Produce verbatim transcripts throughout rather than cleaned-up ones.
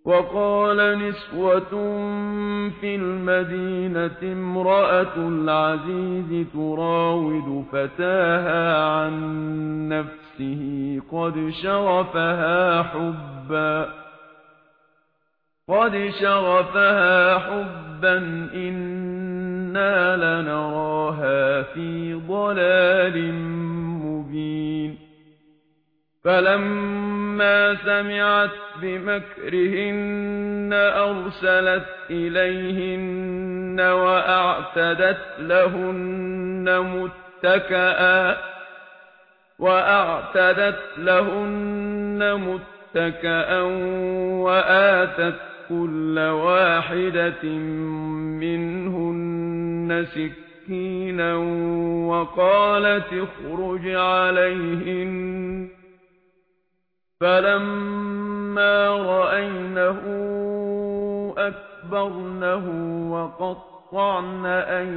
وقال نسوة في المدينة امرأة العزيز تراود فتاها عن نفسه قد شغفها حبا قد شغفها حبا إنا لنراها في ضلال مبين فلما سمعت بمكرهن أرسلت إليهن وأعتدت لهن متكئا وأعتدت لهن متكئا وآتت كل واحدة منهن سكينا وقالت اخرج عليهن فلما رأينه أكبرنه وقطعن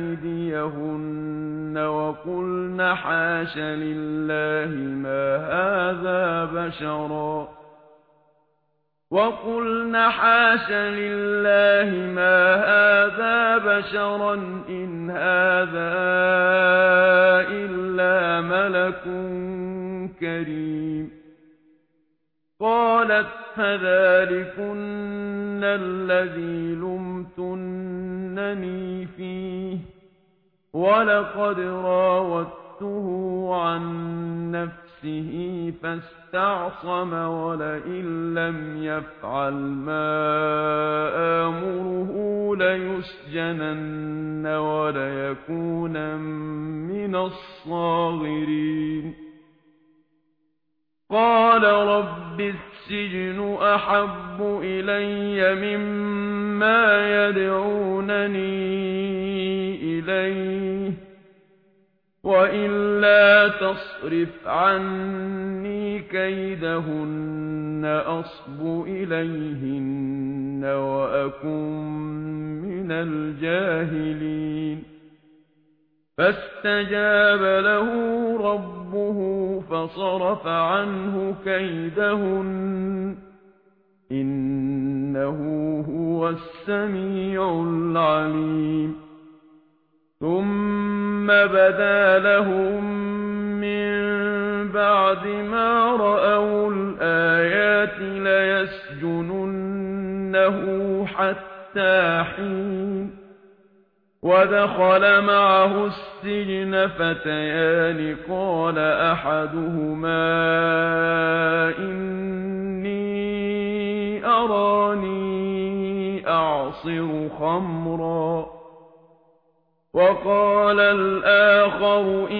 أيديهن وقلن حاش لله ما هذا بشرا وقلن حاش لله ما هذا بشرا إن هذا إلا ملك كريم قالت فذلكن الذي لمتنني فيه ولقد راودته عن نفسه فاستعصم ولئن لم يفعل ما آمره ليسجنن وليكونن من الصاغرين قال رب السجن أحب إلي مما يدعونني إليه وإلا تصرف عني كيدهن أصب إليهن وأكن من الجاهلين فاستجاب له ربه فصرف عنه كيدهن إنه هو السميع العليم ثم بدا لهم من بعد ما رأوا الآيات ليسجننه حتى حين ودخل معه السجن فتيان قال أحدهما إني أراني أعصر خمرا وقال الآخر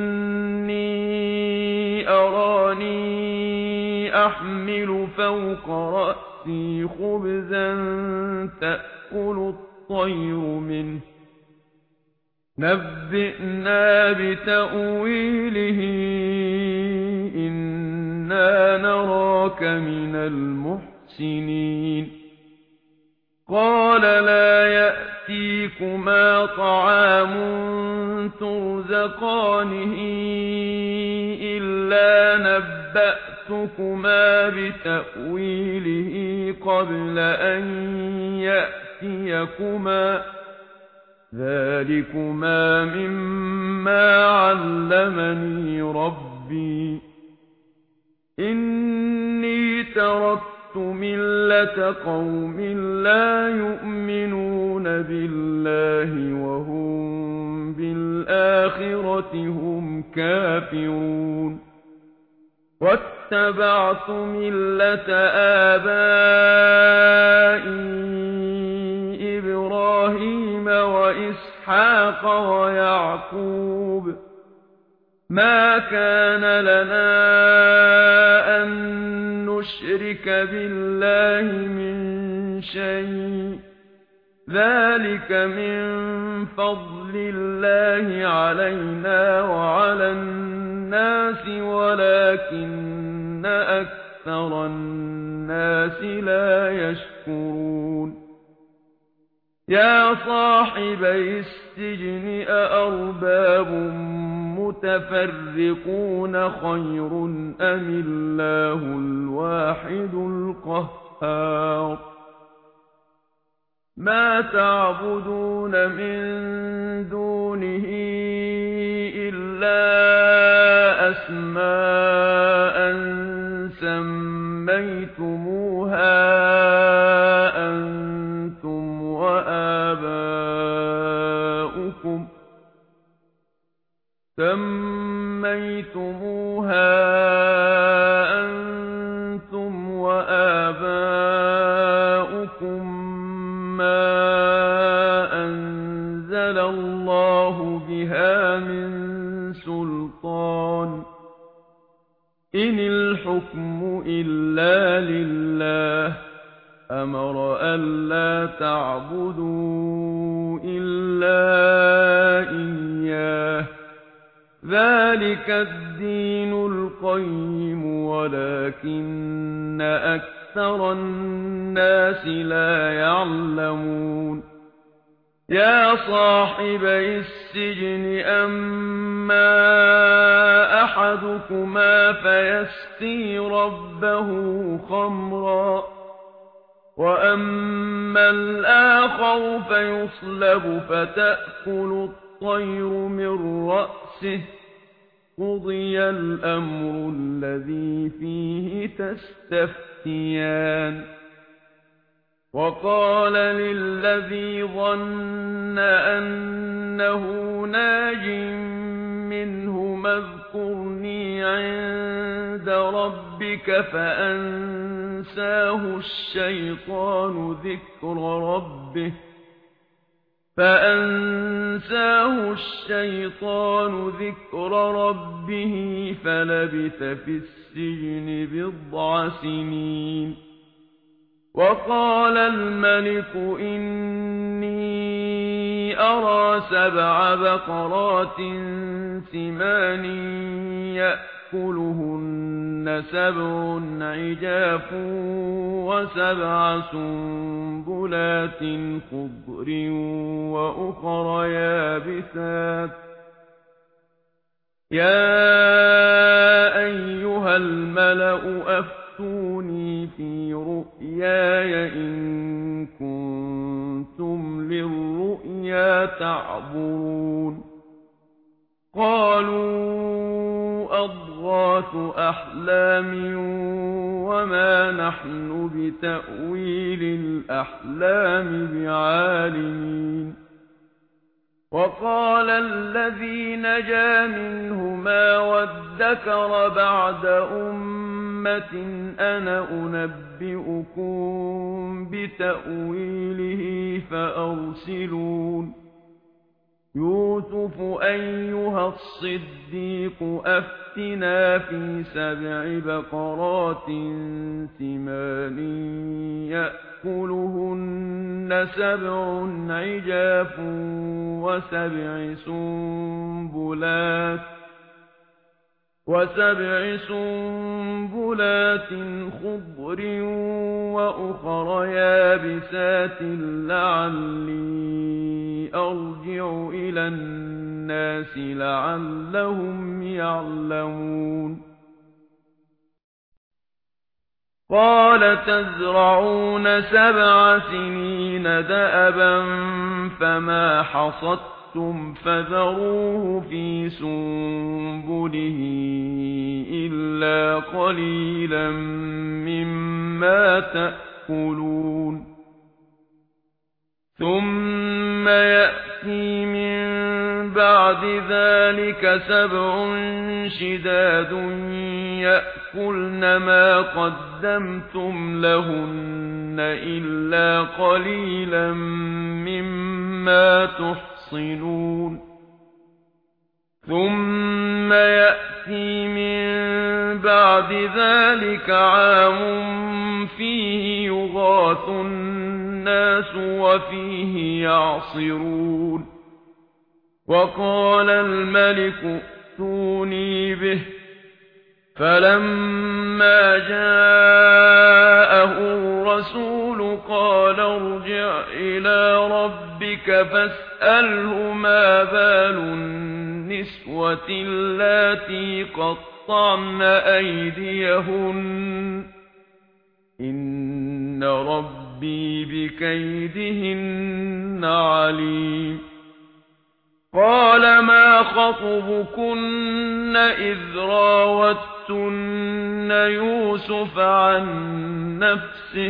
إني أراني أحمل فوق رأسي خبزا تأكل الطير منه نبئنا بتأويله إنا نراك من المحسنين قال لا يأتيكما طعام ترزقانه إلا نبأتكما بتأويله قبل أن يأتيكما ذلكما مما علمني ربي إني تركت ملة قوم لا يؤمنون بالله وهم بالآخرة هم كافرون واتبعت ملة آبائي إبراهيم وإسحاق ويعقوب ما كان لنا أن نشرك بالله من شيء ذلك من فضل الله علينا وعلى الناس ولكن أكثر الناس لا يشكرون يا صاحبي السجن أأرباب متفرقون خير أم الله الواحد القهار ما تعبدون من دونه إلا أسماء سميتموها أنتم وآباؤكم سميتموها أنتم وآباؤكم ما أنزل الله بها من سلطان إن الحكم إلا لله أمر ألا تعبدوا إلا إياه ذلك الدين القيم ولكن أكثر الناس لا يعلمون يا صاحبي السجن أما أحدكما فيسقي ربه خمرا وأما الآخر فيصلب فتأكل الطير من رأسه قضي الأمر الذي فيه تستفتيان وقال للذي ظن أنه ناج منهما اذكرني عند ربك فأنساه الشيطان ذكر ربه فأنساه الشيطان ذكر ربه فلبث في السجن بضع سنين وقال الملك إني أرى سبع بقرات سمان يأكلهن سبع عجاف وسبع سنبلات خضر وأخر يابسات يا أيها الملأ أفتوني في رؤياي إن كنتم للرؤيا تعبرون قالوا أضغاث أحلام وما نحن بتأويل الأحلام بعالمين وقال الذي نجا منهما وادكر بعد أمة أنا أنبئكم بتأويله فأرسلون يوسف أيها الصديق أفتنا في سبع بقرات سمان يأكلهن سبع عجاف وسبع سنبلات وسبع سنبلات خضر وأخر يابسات لعلي أرجع إلى الناس لعلهم يعلمون قال تزرعون سبع سنين دأبا فما حصدتم فذروه في سنبله إلا قليلا مما تأكلون ثم يأتي من بعد ذلك سبع شداد يأكلن ما قدمتم لهن إلا قليلا مما تحصنون ثم يأتي من بعد ذلك عام فيه يغاث الناس وفيه يعصرون وقال الملك ائتوني به فلما جاءه الرسول قال ارجع إلى ربك فاسأله ما بال النسوة اللاتي قطعن أيديهن إن ربك ربي بكيدهن عليم قال ما خطبكن إذ راوتن يوسف عن نفسه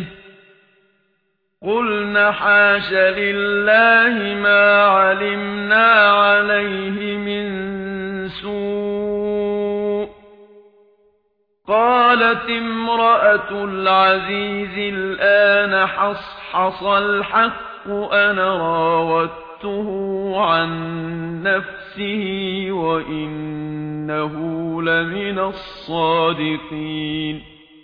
قلن حاش لله ما علمنا عليه من سوء قالت امرأة العزيز الآن حصحص الحق أنا راودته عن نفسه وإنه لمن الصادقين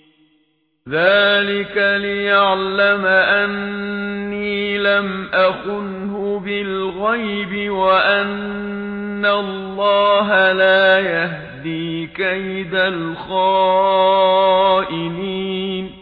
ذلك ليعلم أني لم أخنه بالغيب وأن الله لا يهدي كيد الخائنين